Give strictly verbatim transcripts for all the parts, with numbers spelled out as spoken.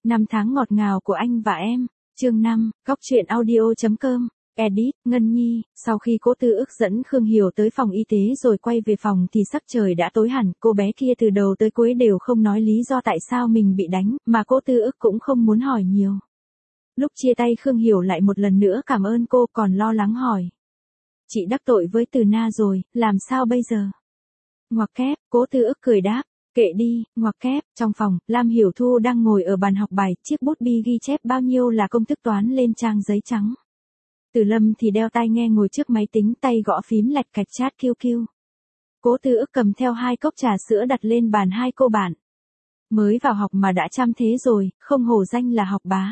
Năm tháng ngọt ngào của anh và em. Chương năm, góc truyện audio.com. Edit, Ngân Nhi, sau khi Cố Tư Ức dẫn Khương Hiểu tới phòng y tế rồi quay về phòng thì sắc trời đã tối hẳn, cô bé kia từ đầu tới cuối đều không nói lý do tại sao mình bị đánh, mà Cố Tư Ức cũng không muốn hỏi nhiều. Lúc chia tay Khương Hiểu lại một lần nữa cảm ơn cô, còn lo lắng hỏi. Chị đắc tội với Từ Na rồi, làm sao bây giờ? Ngoặc kép, Cố Tư Ức cười đáp. Kệ đi, ngoặc kép, trong phòng, Lam Hiểu Thu đang ngồi ở bàn học bài, chiếc bút bi ghi chép bao nhiêu là công thức toán lên trang giấy trắng. Từ Lâm thì đeo tai nghe ngồi trước máy tính, tay gõ phím lạch cạch chat kiu kiu. Cố Tư Ức cầm theo hai cốc trà sữa đặt lên bàn hai cô bạn. Mới vào học mà đã chăm thế rồi, không hổ danh là học bá.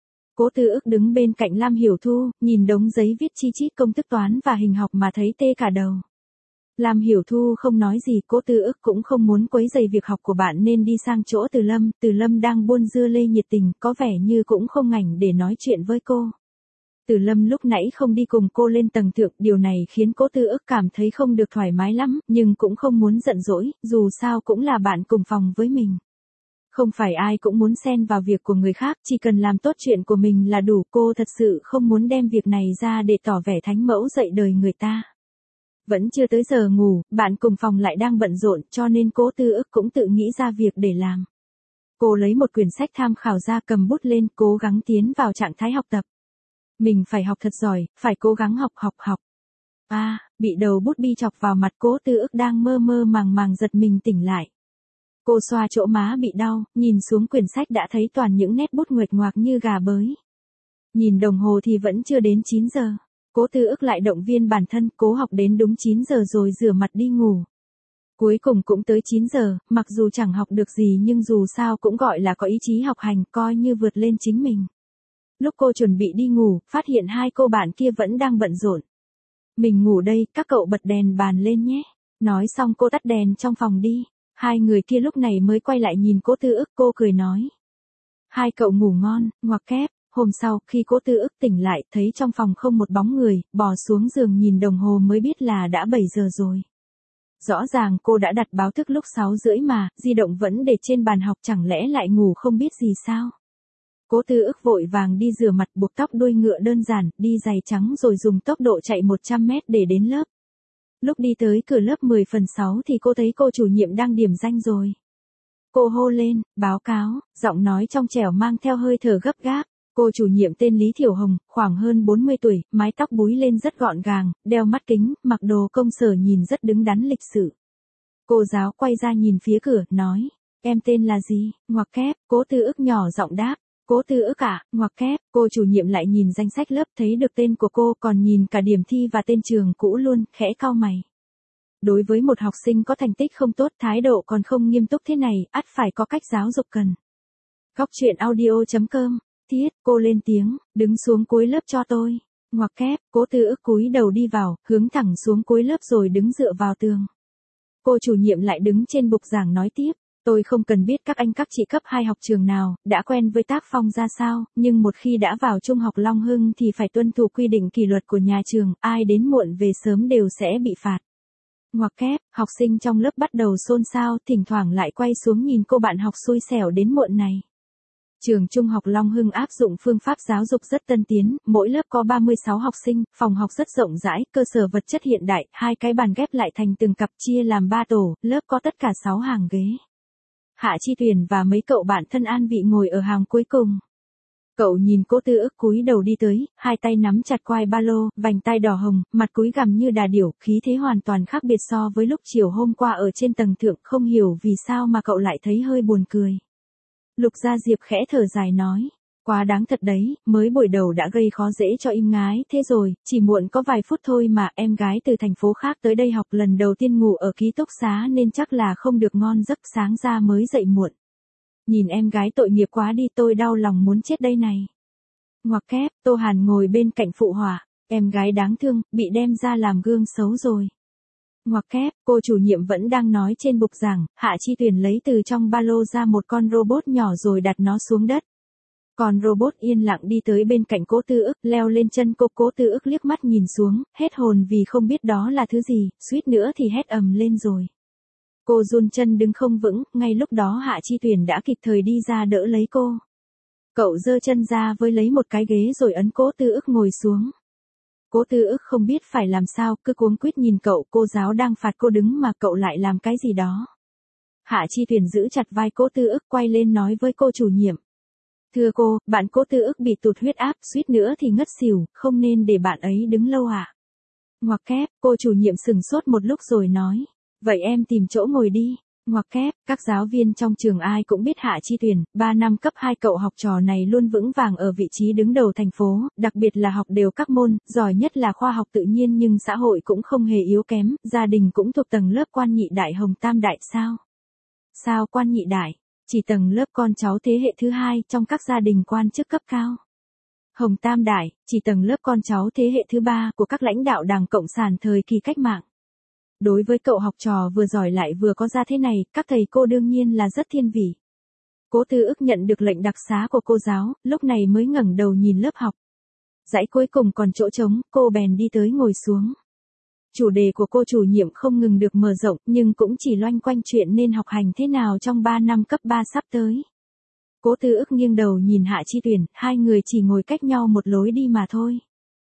Cố Tư Ức đứng bên cạnh Lam Hiểu Thu, nhìn đống giấy viết chi chít công thức toán và hình học mà thấy tê cả đầu. Lam Hiểu Thu không nói gì, Cố Tư Ức cũng không muốn quấy rầy việc học của bạn nên đi sang chỗ Từ Lâm, Từ Lâm đang buôn dưa lê nhiệt tình, có vẻ như cũng không ngảnh để nói chuyện với cô. Từ Lâm lúc nãy không đi cùng cô lên tầng thượng, điều này khiến Cố Tư Ức cảm thấy không được thoải mái lắm, nhưng cũng không muốn giận dỗi, dù sao cũng là bạn cùng phòng với mình. Không phải ai cũng muốn xen vào việc của người khác, chỉ cần làm tốt chuyện của mình là đủ, cô thật sự không muốn đem việc này ra để tỏ vẻ thánh mẫu dạy đời người ta. Vẫn chưa tới giờ ngủ, bạn cùng phòng lại đang bận rộn, cho nên Cố Tư Ức cũng tự nghĩ ra việc để làm. Cô lấy một quyển sách tham khảo ra, cầm bút lên, cố gắng tiến vào trạng thái học tập. Mình phải học thật giỏi, phải cố gắng học học học. À, bị đầu bút bi chọc vào mặt, Cố Tư Ức đang mơ mơ màng màng giật mình tỉnh lại. Cô xoa chỗ má bị đau, nhìn xuống quyển sách đã thấy toàn những nét bút nguệch ngoạc như gà bới. Nhìn đồng hồ thì vẫn chưa đến chín giờ. Cố Tư Ức lại động viên bản thân, cố học đến đúng chín giờ rồi rửa mặt đi ngủ. Cuối cùng cũng tới chín giờ, mặc dù chẳng học được gì nhưng dù sao cũng gọi là có ý chí học hành, coi như vượt lên chính mình. Lúc cô chuẩn bị đi ngủ, phát hiện hai cô bạn kia vẫn đang bận rộn. Mình ngủ đây, các cậu bật đèn bàn lên nhé. Nói xong cô tắt đèn trong phòng đi. Hai người kia lúc này mới quay lại nhìn Cố Tư Ức, cô cười nói. Hai cậu ngủ ngon, ngoặc kép. Hôm sau, khi Cố Tư Ức tỉnh lại, thấy trong phòng không một bóng người, bò xuống giường nhìn đồng hồ mới biết là đã bảy giờ rồi. Rõ ràng cô đã đặt báo thức lúc sáu rưỡi mà, di động vẫn để trên bàn học, chẳng lẽ lại ngủ không biết gì sao? Cố Tư Ức vội vàng đi rửa mặt, buộc tóc đuôi ngựa đơn giản, đi giày trắng rồi dùng tốc độ chạy một trăm mét để đến lớp. Lúc đi tới cửa lớp mười phần sáu thì cô thấy cô chủ nhiệm đang điểm danh rồi. Cô hô lên, báo cáo, giọng nói trong trẻo mang theo hơi thở gấp gáp. Cô chủ nhiệm tên Lý Thiểu Hồng, khoảng hơn bốn mươi tuổi, mái tóc búi lên rất gọn gàng, đeo mắt kính, mặc đồ công sở nhìn rất đứng đắn lịch sự. Cô giáo quay ra nhìn phía cửa, nói, em tên là gì? Ngoặc kép, Cố Tư Ức nhỏ giọng đáp. Cố Tư Ức à? Ngoặc kép, cô chủ nhiệm lại nhìn danh sách lớp, thấy được tên của cô, còn nhìn cả điểm thi và tên trường cũ luôn, khẽ cau mày. Đối với một học sinh có thành tích không tốt, thái độ còn không nghiêm túc thế này, ắt phải có cách giáo dục cần. Góc truyện audio.com. Thiết, cô lên tiếng, đứng xuống cuối lớp cho tôi. Ngoặc kép, Cố Tư Ức cúi đầu đi vào, hướng thẳng xuống cuối lớp rồi đứng dựa vào tường. Cô chủ nhiệm lại đứng trên bục giảng nói tiếp, tôi không cần biết các anh các chị cấp hai học trường nào, đã quen với tác phong ra sao, nhưng một khi đã vào trung học Long Hưng thì phải tuân thủ quy định kỷ luật của nhà trường, ai đến muộn về sớm đều sẽ bị phạt. Ngoặc kép, học sinh trong lớp bắt đầu xôn xao, thỉnh thoảng lại quay xuống nhìn cô bạn học xui xẻo đến muộn này. Trường Trung học Long Hưng áp dụng phương pháp giáo dục rất tân tiến, mỗi lớp có ba mươi sáu học sinh, phòng học rất rộng rãi, cơ sở vật chất hiện đại, hai cái bàn ghép lại thành từng cặp chia làm ba tổ, lớp có tất cả sáu hàng ghế. Hạ Chi Tuyền và mấy cậu bạn thân an vị ngồi ở hàng cuối cùng. Cậu nhìn Cố Tư Ức cúi đầu đi tới, hai tay nắm chặt quai ba lô, vành tai đỏ hồng, mặt cúi gằm như đà điểu, khí thế hoàn toàn khác biệt so với lúc chiều hôm qua ở trên tầng thượng, không hiểu vì sao mà cậu lại thấy hơi buồn cười. Lục Gia Diệp khẽ thở dài nói, quá đáng thật đấy, mới buổi đầu đã gây khó dễ cho im ngái, thế rồi, chỉ muộn có vài phút thôi mà, em gái từ thành phố khác tới đây học lần đầu tiên ngủ ở ký túc xá nên chắc là không được ngon giấc, sáng ra mới dậy muộn. Nhìn em gái tội nghiệp quá đi, tôi đau lòng muốn chết đây này. Ngoặc kép, Tô Hàn ngồi bên cạnh phụ họa, em gái đáng thương, bị đem ra làm gương xấu rồi. Ngoặc kép, cô chủ nhiệm vẫn đang nói trên bục giảng, Hạ Chi Tuyền lấy từ trong ba lô ra một con robot nhỏ rồi đặt nó xuống đất. Con robot yên lặng đi tới bên cạnh Cố Tư Ức, leo lên chân cô. Cố Tư Ức liếc mắt nhìn xuống, hết hồn vì không biết đó là thứ gì, suýt nữa thì hét ầm lên rồi. Cô run chân đứng không vững, ngay lúc đó Hạ Chi Tuyền đã kịp thời đi ra đỡ lấy cô. Cậu giơ chân ra với lấy một cái ghế rồi ấn Cố Tư Ức ngồi xuống. Cố Tư Ức không biết phải làm sao, cứ cuống quýt nhìn cậu, cô giáo đang phạt cô đứng mà cậu lại làm cái gì đó. Hạ Chi Tuyền giữ chặt vai Cố Tư Ức quay lên nói với cô chủ nhiệm. Thưa cô, bạn Cố Tư Ức bị tụt huyết áp, suýt nữa thì ngất xỉu, không nên để bạn ấy đứng lâu ạ. À? Ngoặc kép, cô chủ nhiệm sừng sốt một lúc rồi nói. Vậy em tìm chỗ ngồi đi. Ngoặc kép, các giáo viên trong trường ai cũng biết Hạ Chi Tuyền, ba năm cấp hai cậu học trò này luôn vững vàng ở vị trí đứng đầu thành phố, đặc biệt là học đều các môn, giỏi nhất là khoa học tự nhiên nhưng xã hội cũng không hề yếu kém, gia đình cũng thuộc tầng lớp quan nhị đại Hồng Tam Đại sao? Sao quan nhị đại? Chỉ tầng lớp con cháu thế hệ thứ hai trong các gia đình quan chức cấp cao. Hồng Tam Đại, chỉ tầng lớp con cháu thế hệ thứ ba của các lãnh đạo Đảng Cộng sản thời kỳ cách mạng. Đối với cậu học trò vừa giỏi lại vừa có ra thế này, các thầy cô đương nhiên là rất thiên vị. Cố Tư Ức nhận được lệnh đặc xá của cô giáo, lúc này mới ngẩng đầu nhìn lớp học. Dãy cuối cùng còn chỗ trống, cô bèn đi tới ngồi xuống. Chủ đề của cô chủ nhiệm không ngừng được mở rộng, nhưng cũng chỉ loanh quanh chuyện nên học hành thế nào trong ba năm cấp ba sắp tới. Cố Tư Ức nghiêng đầu nhìn Hạ Chi Tuyền, hai người chỉ ngồi cách nhau một lối đi mà thôi.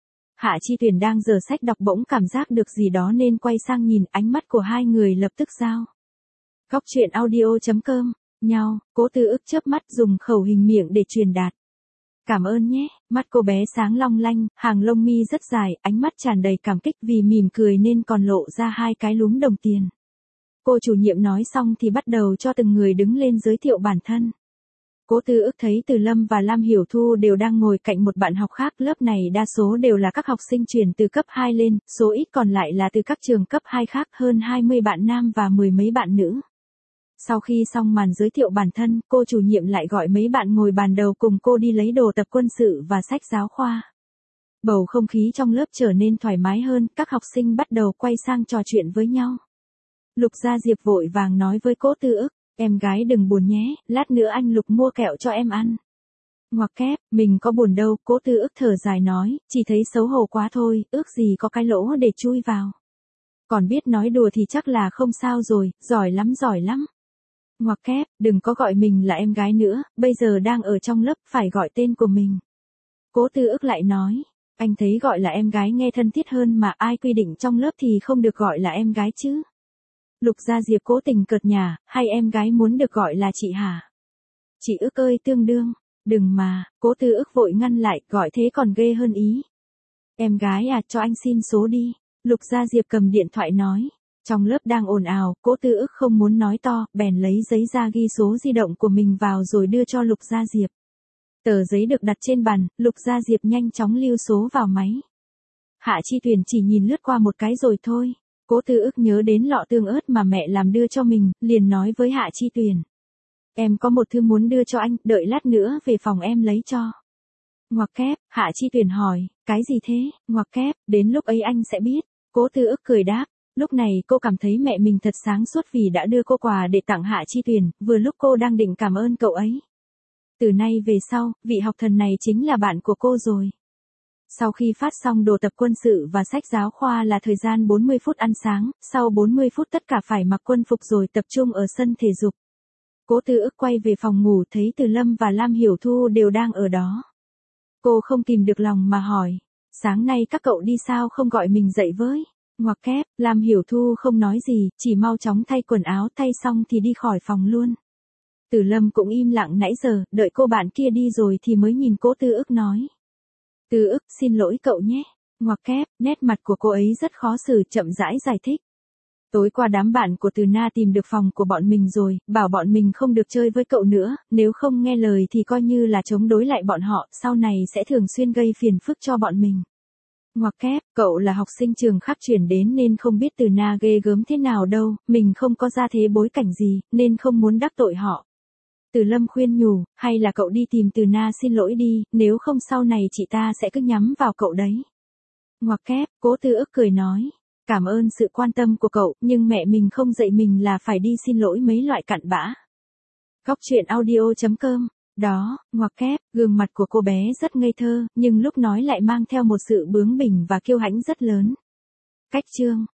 Hạ Chi Tuyền đang giở sách đọc bỗng cảm giác được gì đó nên quay sang nhìn, ánh mắt của hai người lập tức giao. Góc truyện audio chấm com, nhau, Cố Tư Ức chớp mắt dùng khẩu hình miệng để truyền đạt. Cảm ơn nhé, mắt cô bé sáng long lanh, hàng lông mi rất dài, ánh mắt tràn đầy cảm kích vì mỉm cười nên còn lộ ra hai cái lúm đồng tiền. Cô chủ nhiệm nói xong thì bắt đầu cho từng người đứng lên giới thiệu bản thân. Cố Tư Ức thấy Từ Lâm và Lam Hiểu Thu đều đang ngồi cạnh một bạn học khác, lớp này đa số đều là các học sinh chuyển từ cấp hai lên, số ít còn lại là từ các trường cấp hai khác, hơn hai mươi bạn nam và mười mấy bạn nữ. Sau khi xong màn giới thiệu bản thân, cô chủ nhiệm lại gọi mấy bạn ngồi bàn đầu cùng cô đi lấy đồ tập quân sự và sách giáo khoa. Bầu không khí trong lớp trở nên thoải mái hơn, các học sinh bắt đầu quay sang trò chuyện với nhau. Lục Gia Diệp vội vàng nói với Cố Tư Ức. Em gái đừng buồn nhé, lát nữa anh Lục mua kẹo cho em ăn. Ngoặc kép, mình có buồn đâu, Cố Tư Ức thở dài nói, chỉ thấy xấu hổ quá thôi, ước gì có cái lỗ để chui vào. Còn biết nói đùa thì chắc là không sao rồi, giỏi lắm giỏi lắm. Ngoặc kép, đừng có gọi mình là em gái nữa, bây giờ đang ở trong lớp, phải gọi tên của mình. Cố Tư Ức lại nói, anh thấy gọi là em gái nghe thân thiết hơn mà ai quy định trong lớp thì không được gọi là em gái chứ. Lục Gia Diệp cố tình cợt nhả, hay em gái muốn được gọi là chị hả? Chị Ức ơi tương đương, đừng mà, Cố Tư Ức vội ngăn lại, gọi thế còn ghê hơn ý. Em gái à, cho anh xin số đi, Lục Gia Diệp cầm điện thoại nói. Trong lớp đang ồn ào, Cố Tư Ức không muốn nói to, bèn lấy giấy ra ghi số di động của mình vào rồi đưa cho Lục Gia Diệp. Tờ giấy được đặt trên bàn, Lục Gia Diệp nhanh chóng lưu số vào máy. Hạ Chi Tuyền chỉ nhìn lướt qua một cái rồi thôi. Cố Tư Ức nhớ đến lọ tương ớt mà mẹ làm đưa cho mình, liền nói với Hạ Chi Tuyền. Em có một thư muốn đưa cho anh, đợi lát nữa về phòng em lấy cho. Ngoặc kép, Hạ Chi Tuyền hỏi, cái gì thế? Ngoặc kép, đến lúc ấy anh sẽ biết. Cố Tư Ức cười đáp. Lúc này cô cảm thấy mẹ mình thật sáng suốt vì đã đưa cô quà để tặng Hạ Chi Tuyền, vừa lúc cô đang định cảm ơn cậu ấy. Từ nay về sau, vị học thần này chính là bạn của cô rồi. Sau khi phát xong đồ tập quân sự và sách giáo khoa là thời gian bốn mươi phút ăn sáng, sau bốn mươi phút tất cả phải mặc quân phục rồi tập trung ở sân thể dục. Cố Tư Ức quay về phòng ngủ thấy Từ Lâm và Lam Hiểu Thu đều đang ở đó. Cô không kìm được lòng mà hỏi, sáng nay các cậu đi sao không gọi mình dậy với? Ngoặc kép, Lam Hiểu Thu không nói gì, chỉ mau chóng thay quần áo, thay xong thì đi khỏi phòng luôn. Từ Lâm cũng im lặng nãy giờ, đợi cô bạn kia đi rồi thì mới nhìn Cố Tư Ức nói. Tư Ức, xin lỗi cậu nhé. Ngoặc kép, nét mặt của cô ấy rất khó xử, chậm rãi giải thích. Tối qua đám bạn của Từ Na tìm được phòng của bọn mình rồi, bảo bọn mình không được chơi với cậu nữa, nếu không nghe lời thì coi như là chống đối lại bọn họ, sau này sẽ thường xuyên gây phiền phức cho bọn mình. Ngoặc kép, cậu là học sinh trường khác chuyển đến nên không biết Từ Na ghê gớm thế nào đâu, mình không có gia thế bối cảnh gì, nên không muốn đắc tội họ. Từ Lâm khuyên nhủ, hay là cậu đi tìm Từ Na xin lỗi đi, nếu không sau này chị ta sẽ cứ nhắm vào cậu đấy. Ngoặc kép, Cố Tư Ức cười nói, cảm ơn sự quan tâm của cậu, nhưng mẹ mình không dạy mình là phải đi xin lỗi mấy loại cặn bã. Góc truyện audio chấm com, đó, ngoặc kép, gương mặt của cô bé rất ngây thơ, nhưng lúc nói lại mang theo một sự bướng bỉnh và kiêu hãnh rất lớn. Cách chương